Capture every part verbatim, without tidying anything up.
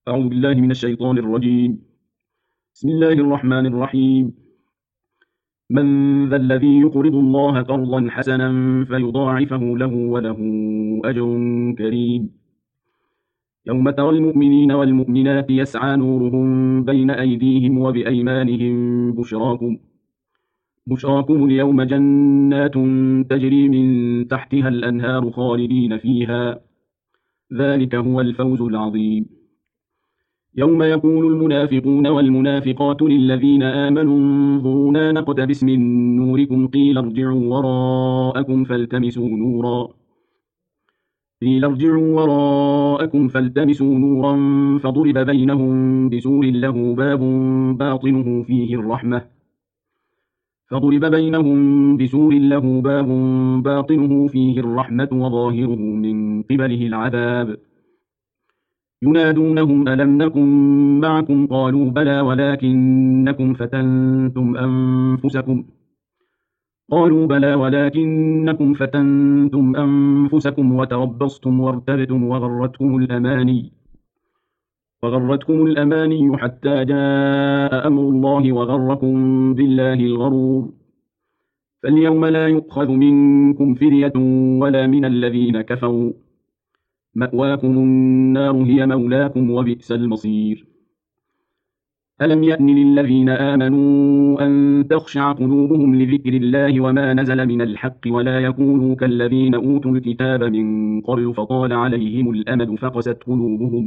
أعوذ بالله من الشيطان الرجيم. بسم الله الرحمن الرحيم. من ذا الذي يقرض الله قرضا حسنا فيضاعفه له وله أجر كريم. يوم ترى المؤمنين والمؤمنات يسعى نورهم بين أيديهم وبأيمانهم بشراكم بشراكم اليوم جنات تجري من تحتها الأنهار خالدين فيها، ذلك هو الفوز العظيم. يوم يقول المنافقون والمنافقات للذين آمنوا انظرونا نقتبس من نوركم قيل ارجعوا وراءكم فالتمسوا نورا قيل ارجعوا وراءكم فالتمسوا نورا فضرب بينهم بسور له باب باطنه فيه الرحمة فضرب بينهم بسور له باب باطنه فيه الرحمة وظاهره من قبله العذاب. ينادونهم ألم نكن معكم قالوا بلى ولكنكم فتنتم أنفسكم قالوا بلى ولكنكم فتنتم أنفسكم وتربصتم وارتبتم وغرتكم الأماني وغرتكم الأماني حتى جاء أمر الله وغركم بالله الغرور. فاليوم لا يؤخذ منكم فدية ولا من الذين كفروا، مأواكم النار هي مولاكم وبئس المصير. ألم يأن للذين آمنوا أن تخشع قلوبهم لذكر الله وما نزل من الحق ولا يكونوا كالذين أوتوا الكتاب من قبل فطال عليهم الأمد فقست قلوبهم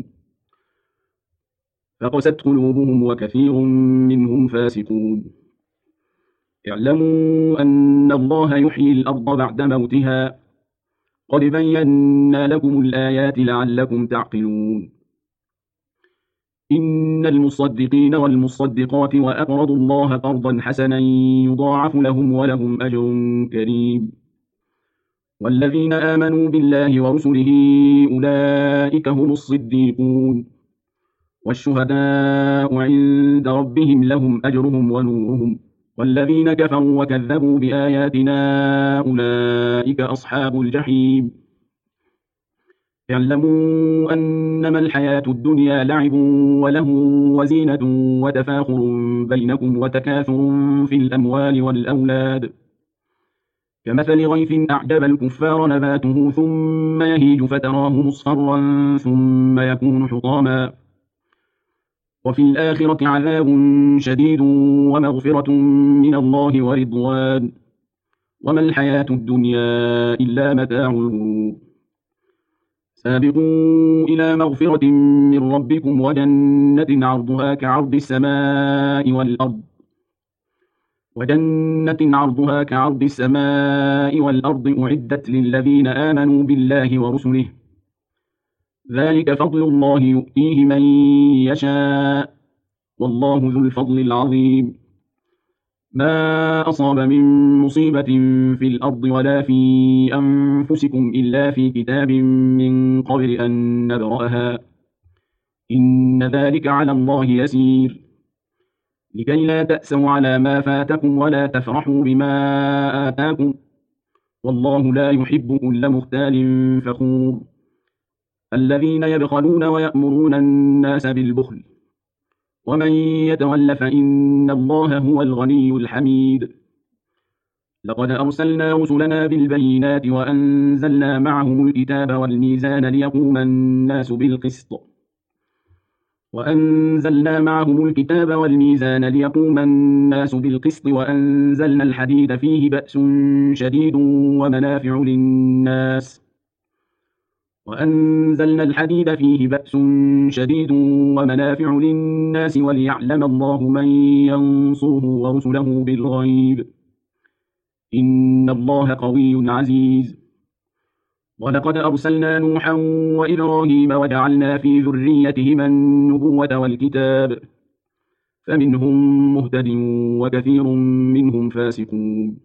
فقست قلوبهم وكثير منهم فاسقون. اعلموا أن الله يحيي الأرض بعد موتها قد بينا لكم الآيات لعلكم تعقلون. إن المصدقين والمصدقات وأقرضوا الله قرضا حسنا يضاعف لهم ولهم أجر كريم. والذين آمنوا بالله ورسله أولئك هم الصديقون والشهداء عند ربهم لهم أجرهم ونورهم. والذين كفروا وكذبوا بآياتنا أولئك أصحاب الجحيم. اعلموا أنما الحياة الدنيا لعب وله وزينة وتفاخر بينكم وتكاثر في الأموال والأولاد كمثل غيث أعجب الكفار نباته ثم يهيج فتراه مصفرا ثم يكون حطاما وفي الآخرة عذاب شديد ومغفرة من الله ورضوان وما الحياة الدنيا إلا متاع الغرور. سابقوا إلى مغفرة من ربكم وجنة عرضها كعرض السماء والأرض وجنة عرضها كعرض السماء والأرض أعدت للذين آمنوا بالله ورسله ذلك فضل الله يؤتيه من يشاء والله ذو الفضل العظيم. ما أصاب من مصيبة في الأرض ولا في أنفسكم إلا في كتاب من قبل أن نبرأها إن ذلك على الله يسير لكي لا تأسوا على ما فاتكم ولا تفرحوا بما آتاكم والله لا يحب كل مختال فخور. الذين يبخلون ويأمرون الناس بالبخل ومن يتول فإن الله هو الغني الحميد. لقد أرسلنا رسلنا بالبينات وأنزلنا معهم الكتاب والميزان ليقوم الناس بالقسط وأنزلنا معهم الكتاب والميزان ليقوم الناس بالقسط وأنزلنا الحديد فيه بأس شديد ومنافع للناس وأنزلنا الحديد فيه بأس شديد ومنافع للناس وليعلم الله من ينصره ورسله بالغيب إن الله قوي عزيز. ولقد أرسلنا نوحا وإبراهيم وجعلنا في ذريتهما النبوة والكتاب فمنهم مهتد وكثير منهم فاسقون.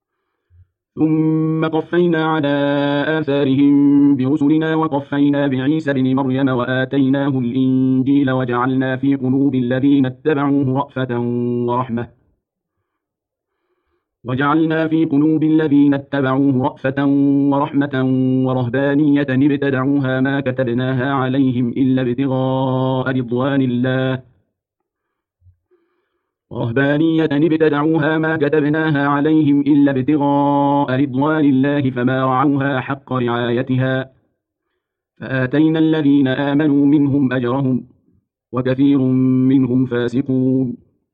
ثم قفينا على آثارهم برسلنا وقفينا بعيسى ابن مريم وآتيناه الإنجيل وجعلنا في قلوب الذين اتبعوه رأفة ورحمة وجعلنا في قلوب الذين اتبعوه رأفة ورحمة ورهبانية ابتدعوها ما كتبناها عليهم إلا ابتغاء رضوان الله ورهبانية ابتدعوها ما كتبناها عليهم إلا ابتغاء رضوان الله فما رعوها حق رعايتها فآتينا الذين آمنوا منهم أجرهم وكثير منهم فاسقون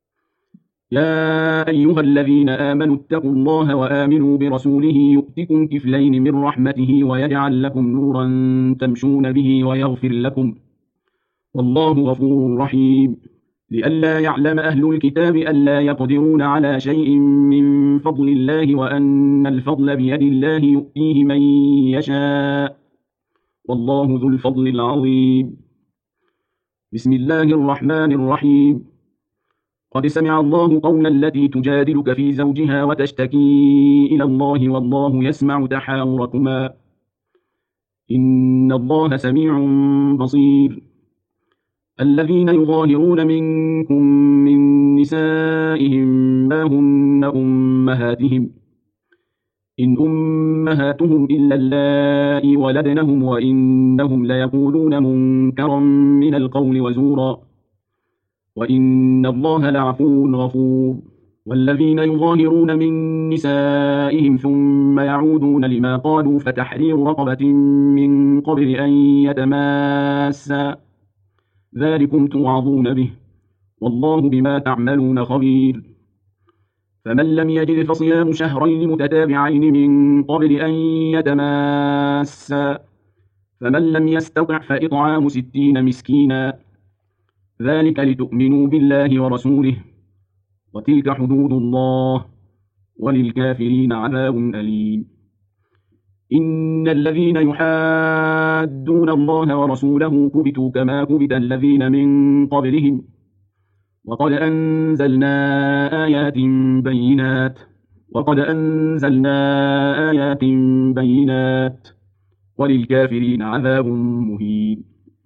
يا أيها الذين آمنوا اتقوا الله وآمنوا برسوله يؤتكم كفلين من رحمته ويجعل لكم نورا تمشون به ويغفر لكم والله غفور رحيم لئلا يعلم أهل الكتاب ألا يقدرون على شيء من فضل الله وأن الفضل بيد الله يؤتيه من يشاء والله ذو الفضل العظيم بسم الله الرحمن الرحيم قد سمع الله قول التي تجادلك في زوجها وتشتكي إلى الله والله يسمع تحاوركما إن الله سميع بصير الذين يظاهرون منكم من نسائهم ما هن أمهاتهم إن أمهاتهم إلا اللائي ولدنهم وإنهم ليقولون منكرا من القول وزورا وإن الله لعفو غفور والذين يظاهرون من نسائهم ثم يعودون لما قالوا فتحرير رقبة من قبل أن يتماسا ذلكم توعظون به والله بما تعملون خبير فمن لم يجد فصيام شهرين متتابعين من قبل أن يتماسا فمن لم يستطع فإطعام ستين مسكينا ذلك لتؤمنوا بالله ورسوله وتلك حدود الله وللكافرين عذاب أليم إن الذين يحادون الله ورسوله كبتوا كما كبت الذين من قبلهم وقد أنزلنا آيات بينات وقد أنزلنا آيات بينات وللكافرين عذاب مهين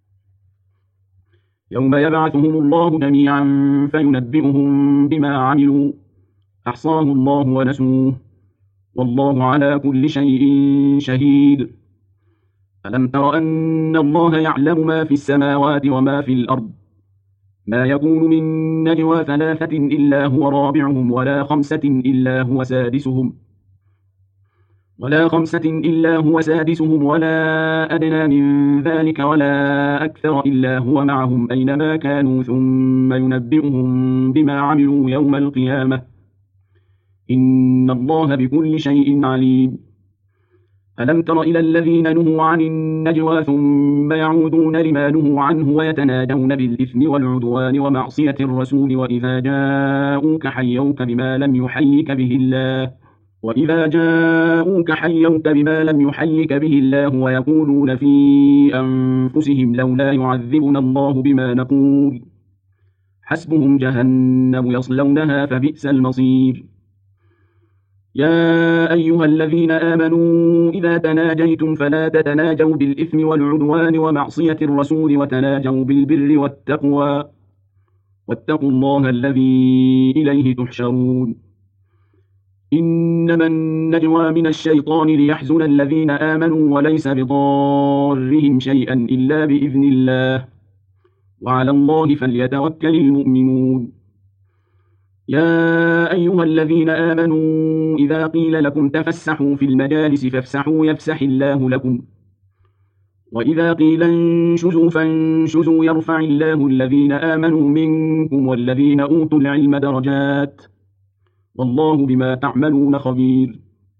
يوم يبعثهم الله جميعا فينبئهم بما عملوا أحصاه الله ونسوه والله على كل شيء شهيد ألم تر أن الله يعلم ما في السماوات وما في الأرض ما يكون من نجوى ثلاثة إلا هو رابعهم ولا خمسة إلا هو سادسهم ولا خمسة إلا هو سادسهم ولا أدنى من ذلك ولا أكثر إلا هو معهم أينما كانوا ثم ينبئهم بما عملوا يوم القيامة إن الله بكل شيء عليم ألم تر إلى الذين نهوا عن النجوى ثم يعودون لما نهوا عنه ويتناجون بالإثم والعدوان ومعصية الرسول وإذا جاءوك حيوك بما لم يحيك به الله وإذا جاءوك حيوك بما لم يحيك به الله ويقولون في أنفسهم لولا يعذبنا الله بما نقول حسبهم جهنم يصلونها فبئس المصير يا أيها الذين آمنوا إذا تناجيتم فلا تتناجوا بالإثم والعدوان ومعصية الرسول وتناجوا بالبر والتقوى واتقوا الله الذي إليه تحشرون إنما النجوى من الشيطان ليحزن الذين آمنوا وليس بضارهم شيئا إلا بإذن الله وعلى الله فليتوكل المؤمنون يا أيها الذين آمنوا إذا قيل لكم تفسحوا في المجالس فافسحوا يفسح الله لكم وإذا قيل انشزوا فانشزوا يرفع الله الذين آمنوا منكم والذين أوتوا العلم درجات والله بما تعملون خبير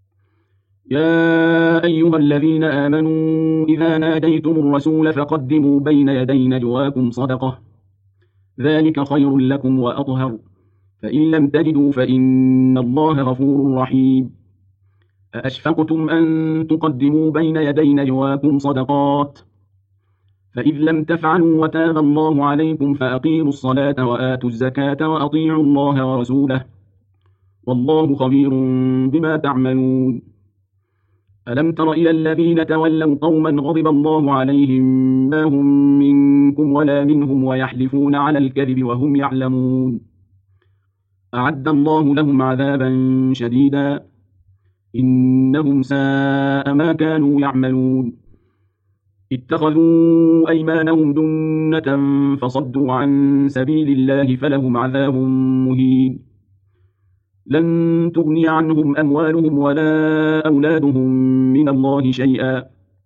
يا أيها الذين آمنوا إذا ناديتم الرسول فقدموا بين يدي نجواكم صدقة ذلك خير لكم وأطهر فإن لم تجدوا فإن الله غفور رحيم أأشفقتم أن تقدموا بين يدي نجواكم صدقات فإذ لم تفعلوا وتاب الله عليكم فأقيموا الصلاة وآتوا الزكاة وأطيعوا الله ورسوله والله خبير بما تعملون ألم تر إلى الذين تولوا قوما غضب الله عليهم ما هم منكم ولا منهم ويحلفون على الكذب وهم يعلمون أعد الله لهم عذابا شديدا إنهم ساء ما كانوا يعملون اتخذوا أيمانهم جنة فصدوا عن سبيل الله فلهم عذاب مهين لن تغني عنهم أموالهم ولا أولادهم من الله شيئا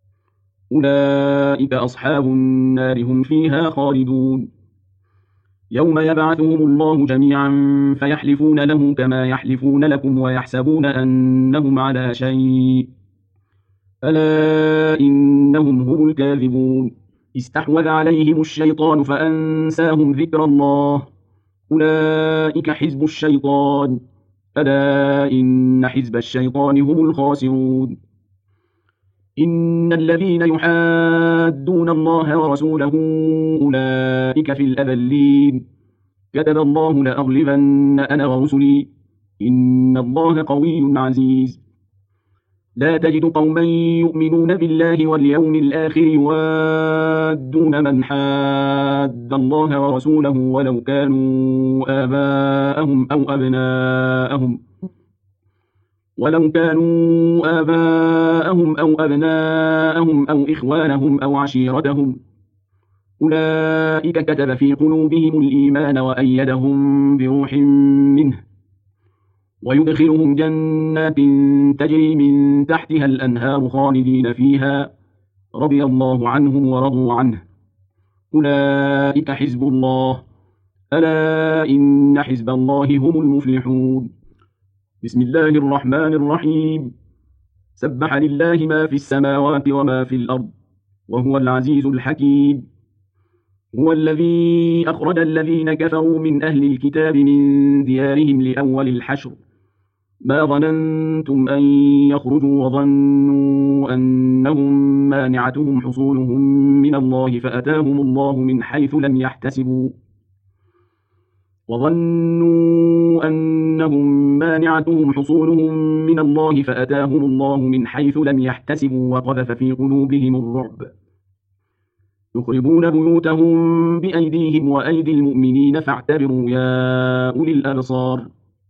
أولئك أصحاب النار هم فيها خالدون يوم يبعثهم الله جميعا فيحلفون له كما يحلفون لكم ويحسبون أنهم على شيء ألا إنهم هم الكاذبون استحوذ عليهم الشيطان فأنساهم ذكر الله أولئك حزب الشيطان ألا إن حزب الشيطان هم الخاسرون إن الذين يحادون الله ورسوله أولئك في الأذلين كتب الله لأغلبن أنا ورسلي إن الله قوي عزيز لا تجد قوما يؤمنون بالله واليوم الآخر يوادون من حاد الله ورسوله ولو كانوا آباءهم أو أبناءهم ولو كانوا آباءهم أو أبناءهم أو إخوانهم أو عشيرتهم أولئك كتب في قلوبهم الإيمان وأيدهم بروح منه ويدخلهم جنات تجري من تحتها الأنهار خالدين فيها رضي الله عنهم ورضوا عنه أولئك حزب الله ألا إن حزب الله هم المفلحون بسم الله الرحمن الرحيم سبح لله ما في السماوات وما في الأرض وهو العزيز الحكيم هو الذي أخرج الذين كفروا من أهل الكتاب من ديارهم لأول الحشر ما ظننتم أن يخرجوا وظنوا أنهم مانعتهم حصولهم من الله فأتاهم الله من حيث لم يحتسبوا وظنوا أنهم مانعتهم حصولهم من الله فأتاهم الله من حيث لم يحتسبوا وقذف في قلوبهم الرعب يخربون بيوتهم بأيديهم وأيدي المؤمنين فاعتبروا يا أولي الأبصار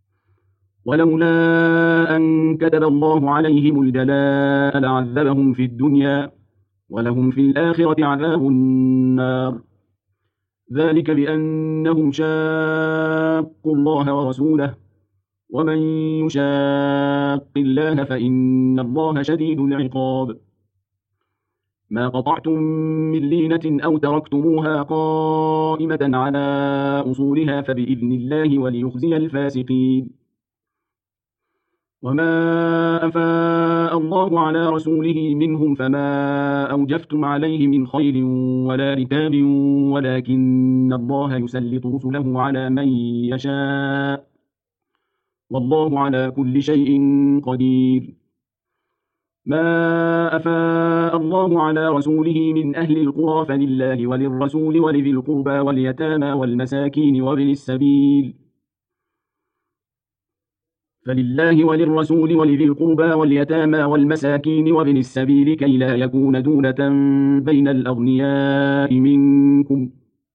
ولولا أن كتب الله عليهم الجلاء لعذبهم في الدنيا ولهم في الآخرة عذاب النار ذلك بأنهم شاقوا الله ورسوله ومن يشاق الله فإن الله شديد العقاب ما قطعتم من لينة أو تركتموها قائمة على أصولها فبإذن الله وليخزي الفاسقين وما أفاء الله على رسوله منهم فما أوجفتم عليه من خيل ولا ركاب ولكن الله يسلط رسله على من يشاء والله على كل شيء قدير ما أفاء الله على رسوله من أهل القرى فلله وللرسول ولذي القربى واليتامى والمساكين وابن السبيل فلله وللرسول ولذي القربى واليتامى والمساكين وابن السبيل كي لا يكون دولة بين الأغنياء منكم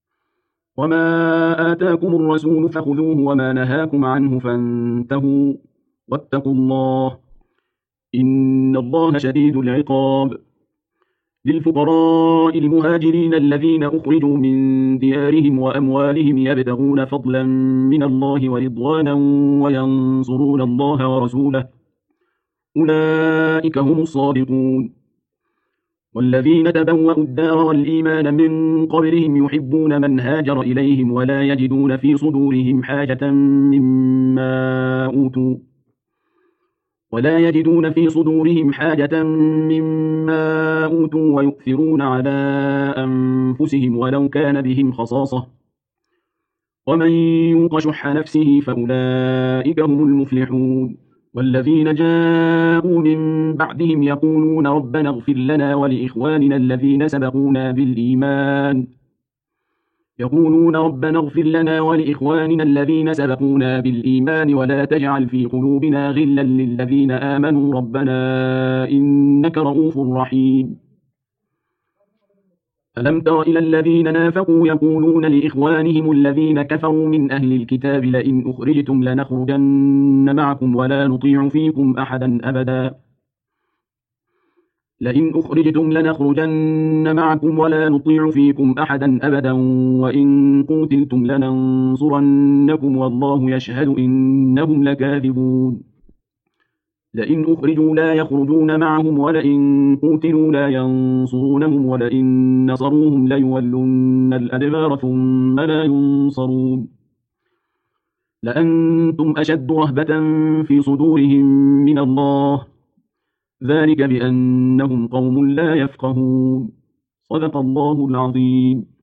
وما آتاكم الرسول فخذوه وما نهاكم عنه فانتهوا واتقوا الله إن الله شديد العقاب للفقراء المهاجرين الذين أخرجوا من ديارهم وأموالهم يبتغون فضلا من الله ورضوانا وينصرون الله ورسوله أولئك هم الصادقون والذين تبوأوا الدار والإيمان من قبلهم يحبون من هاجر إليهم ولا يجدون في صدورهم حاجة مما أوتوا ولا يجدون في صدورهم حاجة مما أوتوا ويؤثرون على أنفسهم ولو كان بهم خصاصة ومن يوق شح نفسه فأولئك هم المفلحون والذين جاءوا من بعدهم يقولون ربنا اغفر لنا ولإخواننا الذين سبقونا بالإيمان يقولون ربنا اغفر لنا ولإخواننا الذين سبقونا بالإيمان ولا تجعل في قلوبنا غلا للذين آمنوا ربنا إنك رؤوف رحيم ألم تر إلى الذين نافقوا يقولون لإخوانهم الذين كفروا من أهل الكتاب لئن أخرجتم لنخرجن معكم ولا نطيع فيكم أحدا أبدا لئن أخرجتم لنخرجن معكم ولا نطيع فيكم أحدا أبدا وإن قوتلتم لننصرنكم والله يشهد إنهم لكاذبون لئن أخرجوا لا يخرجون معهم ولئن قوتلوا لا ينصرونهم ولئن نصروهم ليولن الأدبار ثم لا ينصرون لأنتم أشد رهبة في صدورهم من الله ذلك بأنهم قوم لا يفقهون صدق الله العظيم.